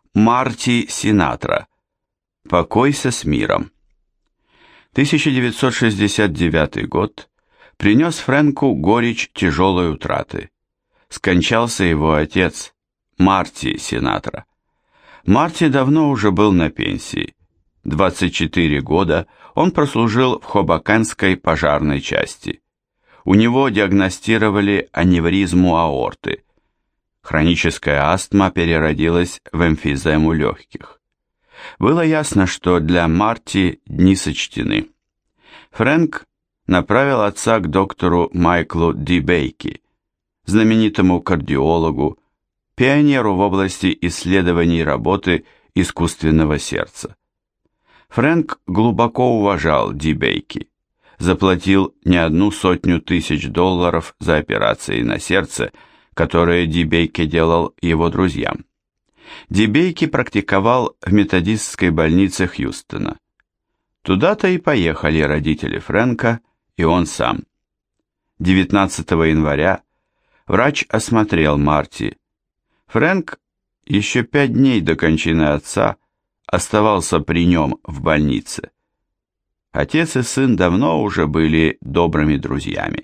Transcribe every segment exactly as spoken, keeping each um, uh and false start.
Марти Синатра. Покойся с миром. тысяча девятьсот шестьдесят девятый год принес Фрэнку горечь тяжелой утраты. Скончался его отец, Марти Синатра. Марти давно уже был на пенсии. двадцать четыре года он прослужил в Хобокенской пожарной части. У него диагностировали аневризму аорты. Хроническая астма переродилась в эмфизему легких. Было ясно, что для Марти дни сочтены. Фрэнк направил отца к доктору Майклу Дибейки, знаменитому кардиологу, пионеру в области исследований работы искусственного сердца. Фрэнк глубоко уважал Дибейки, заплатил не одну сотню тысяч долларов за операции на сердце, которые Дибейки делал его друзьям. Дибейки практиковал в методистской больнице Хьюстона. Туда-то и поехали родители Фрэнка и он сам. девятнадцатого января врач осмотрел Марти. Фрэнк еще пять дней до кончины отца оставался при нем в больнице. Отец и сын давно уже были добрыми друзьями.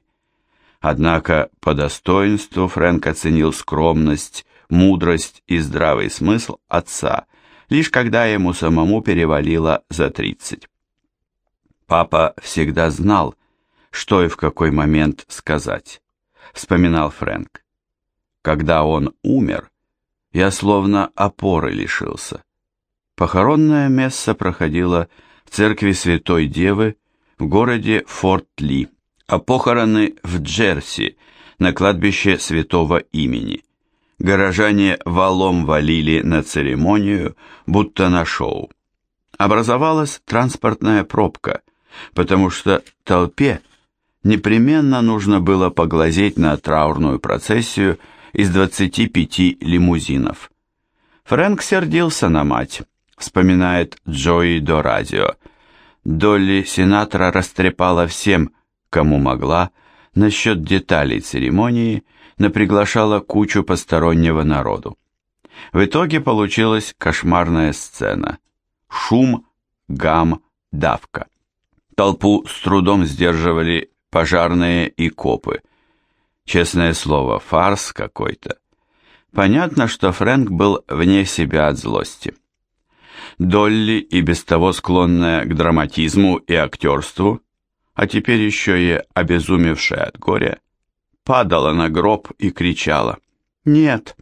Однако по достоинству Фрэнк оценил скромность, мудрость и здравый смысл отца, лишь когда ему самому перевалило за тридцать. «Папа всегда знал, что и в какой момент сказать», — вспоминал Фрэнк. «Когда он умер, я словно опоры лишился. Похоронное месса проходило в церкви Святой Девы в городе Форт-Ли, а похороны в Джерси, на кладбище Святого Имени. Горожане валом валили на церемонию, будто на шоу. Образовалась транспортная пробка, потому что толпе непременно нужно было поглазеть на траурную процессию из двадцати пяти лимузинов. Фрэнк сердился на мать, вспоминает Джои Дорадио. Долли Синатра растрепала всем, кому могла, насчет деталей церемонии, наприглашала кучу постороннего народу. В итоге получилась кошмарная сцена. Шум, гам, давка. Толпу с трудом сдерживали пожарные и копы. Честное слово, фарс какой-то. Понятно, что Фрэнк был вне себя от злости. Долли, и без того склонная к драматизму и актерству, а теперь еще и обезумевшая от горя, падала на гроб и кричала: «Нет!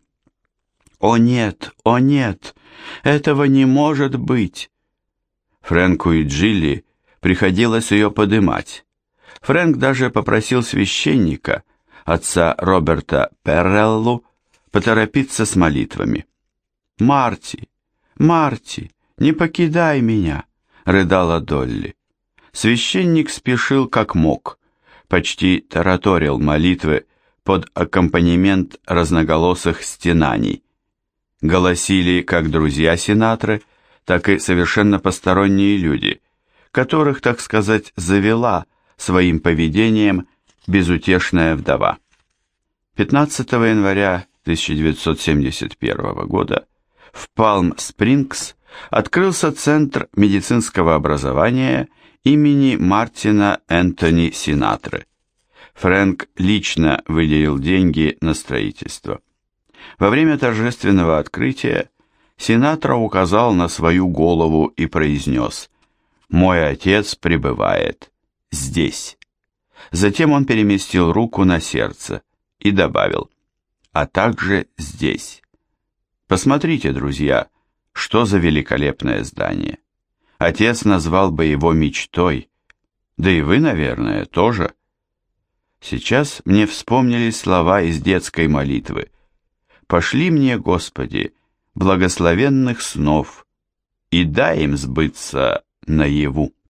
О нет! О нет! Этого не может быть!» Фрэнку и Джилли приходилось ее подымать. Фрэнк даже попросил священника, отца Роберта Перреллу, поторопиться с молитвами. «Марти! Марти! Не покидай меня!» — рыдала Долли. Священник спешил как мог, почти тараторил молитвы под аккомпанемент разноголосых стенаний. Голосили как друзья Синатры, так и совершенно посторонние люди, которых, так сказать, завела своим поведением безутешная вдова. пятнадцатого января тысяча девятьсот семьдесят первого года в Палм-Спрингс открылся Центр медицинского образования имени Мартина Энтони Синатры. Фрэнк лично выделил деньги на строительство. Во время торжественного открытия Синатра указал на свою голову и произнес: «Мой отец пребывает здесь». Затем он переместил руку на сердце и добавил: «А также здесь». Посмотрите, друзья, что за великолепное здание. Отец назвал бы его мечтой, да и вы, наверное, тоже. Сейчас мне вспомнились слова из детской молитвы: «Пошли мне, Господи, благословенных снов, и дай им сбыться наяву».